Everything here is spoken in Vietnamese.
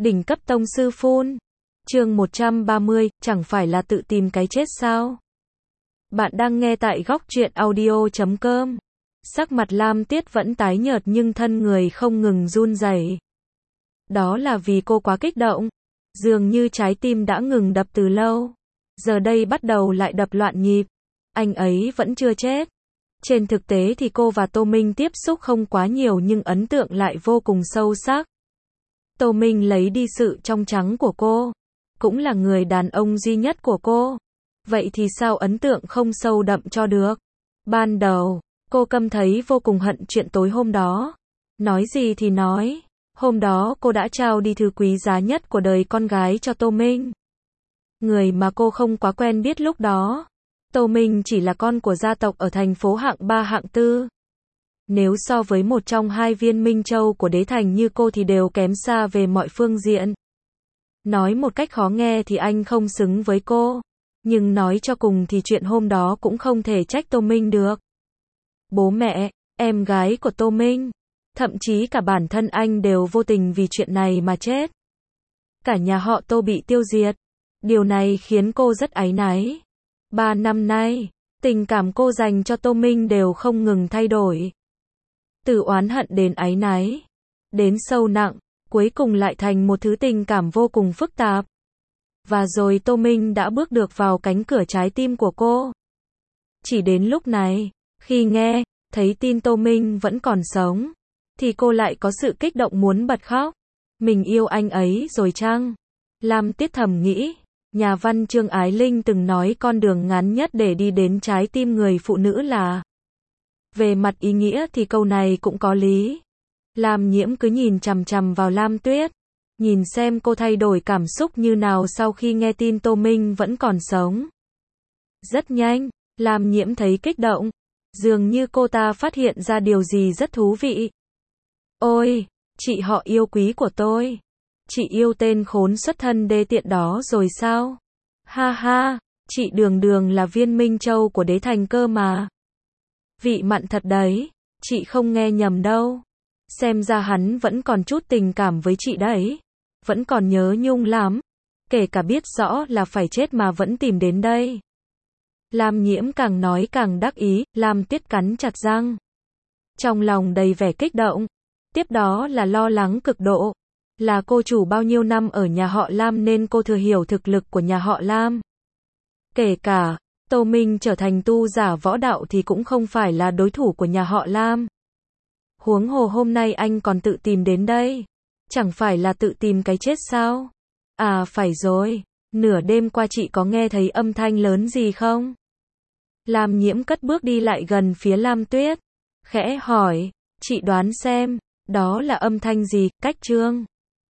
Đỉnh cấp tông sư phun. Chương 130, chẳng phải là tự tìm cái chết sao? Bạn đang nghe tại góc truyện audio.com. Sắc mặt Lam Tiết vẫn tái nhợt nhưng thân người không ngừng run rẩy. Đó là vì cô quá kích động. Dường như trái tim đã ngừng đập từ lâu. Giờ đây bắt đầu lại đập loạn nhịp. Anh ấy vẫn chưa chết. Trên thực tế thì cô và Tô Minh tiếp xúc không quá nhiều nhưng ấn tượng lại vô cùng sâu sắc. Tô Minh lấy đi sự trong trắng của cô. Cũng là người đàn ông duy nhất của cô. Vậy thì sao ấn tượng không sâu đậm cho được? Ban đầu, cô cảm thấy vô cùng hận chuyện tối hôm đó. Nói gì thì nói. Hôm đó cô đã trao đi thứ quý giá nhất của đời con gái cho Tô Minh. Người mà cô không quá quen biết lúc đó. Tô Minh chỉ là con của gia tộc ở thành phố hạng 3 hạng 4. Nếu so với một trong hai viên minh châu của đế thành như cô thì đều kém xa về mọi phương diện. Nói một cách khó nghe thì anh không xứng với cô. Nhưng nói cho cùng thì chuyện hôm đó cũng không thể trách Tô Minh được. Bố mẹ, em gái của Tô Minh, thậm chí cả bản thân anh đều vô tình vì chuyện này mà chết. Cả nhà họ Tô bị tiêu diệt. Điều này khiến cô rất áy náy. 3 năm nay, tình cảm cô dành cho Tô Minh đều không ngừng thay đổi. Từ oán hận đến áy náy, đến sâu nặng, cuối cùng lại thành một thứ tình cảm vô cùng phức tạp. Và rồi Tô Minh đã bước được vào cánh cửa trái tim của cô. Chỉ đến lúc này, khi nghe, thấy tin Tô Minh vẫn còn sống, thì cô lại có sự kích động muốn bật khóc. Mình yêu anh ấy rồi chăng? Lam Tiết thầm nghĩ. Nhà văn Trương Ái Linh từng nói con đường ngắn nhất để đi đến trái tim người phụ nữ là. Về mặt ý nghĩa thì câu này cũng có lý. Lam Nhiễm cứ nhìn chằm chằm vào Lam Tuyết. Nhìn xem cô thay đổi cảm xúc như nào sau khi nghe tin Tô Minh vẫn còn sống. Rất nhanh, Lam Nhiễm thấy kích động. Dường như cô ta phát hiện ra điều gì rất thú vị. Ôi, chị họ yêu quý của tôi. Chị yêu tên khốn xuất thân đê tiện đó rồi sao? Ha ha, chị đường đường là viên minh châu của đế thành cơ mà. Vị mặn thật đấy, chị không nghe nhầm đâu. Xem ra hắn vẫn còn chút tình cảm với chị đấy. Vẫn còn nhớ nhung lắm. Kể cả biết rõ là phải chết mà vẫn tìm đến đây. Lam Nhiễm càng nói càng đắc ý, Lam Tiết cắn chặt răng. Trong lòng đầy vẻ kích động. Tiếp đó là lo lắng cực độ. Là cô chủ bao nhiêu năm ở nhà họ Lam nên cô thừa hiểu thực lực của nhà họ Lam. Kể cả, Tô Minh trở thành tu giả võ đạo thì cũng không phải là đối thủ của nhà họ Lam. Huống hồ hôm nay anh còn tự tìm đến đây. Chẳng phải là tự tìm cái chết sao? À phải rồi, nửa đêm qua chị có nghe thấy âm thanh lớn gì không? Lam Nhiễm cất bước đi lại gần phía Lam Tuyết. Khẽ hỏi, chị đoán xem, đó là âm thanh gì, cách trương?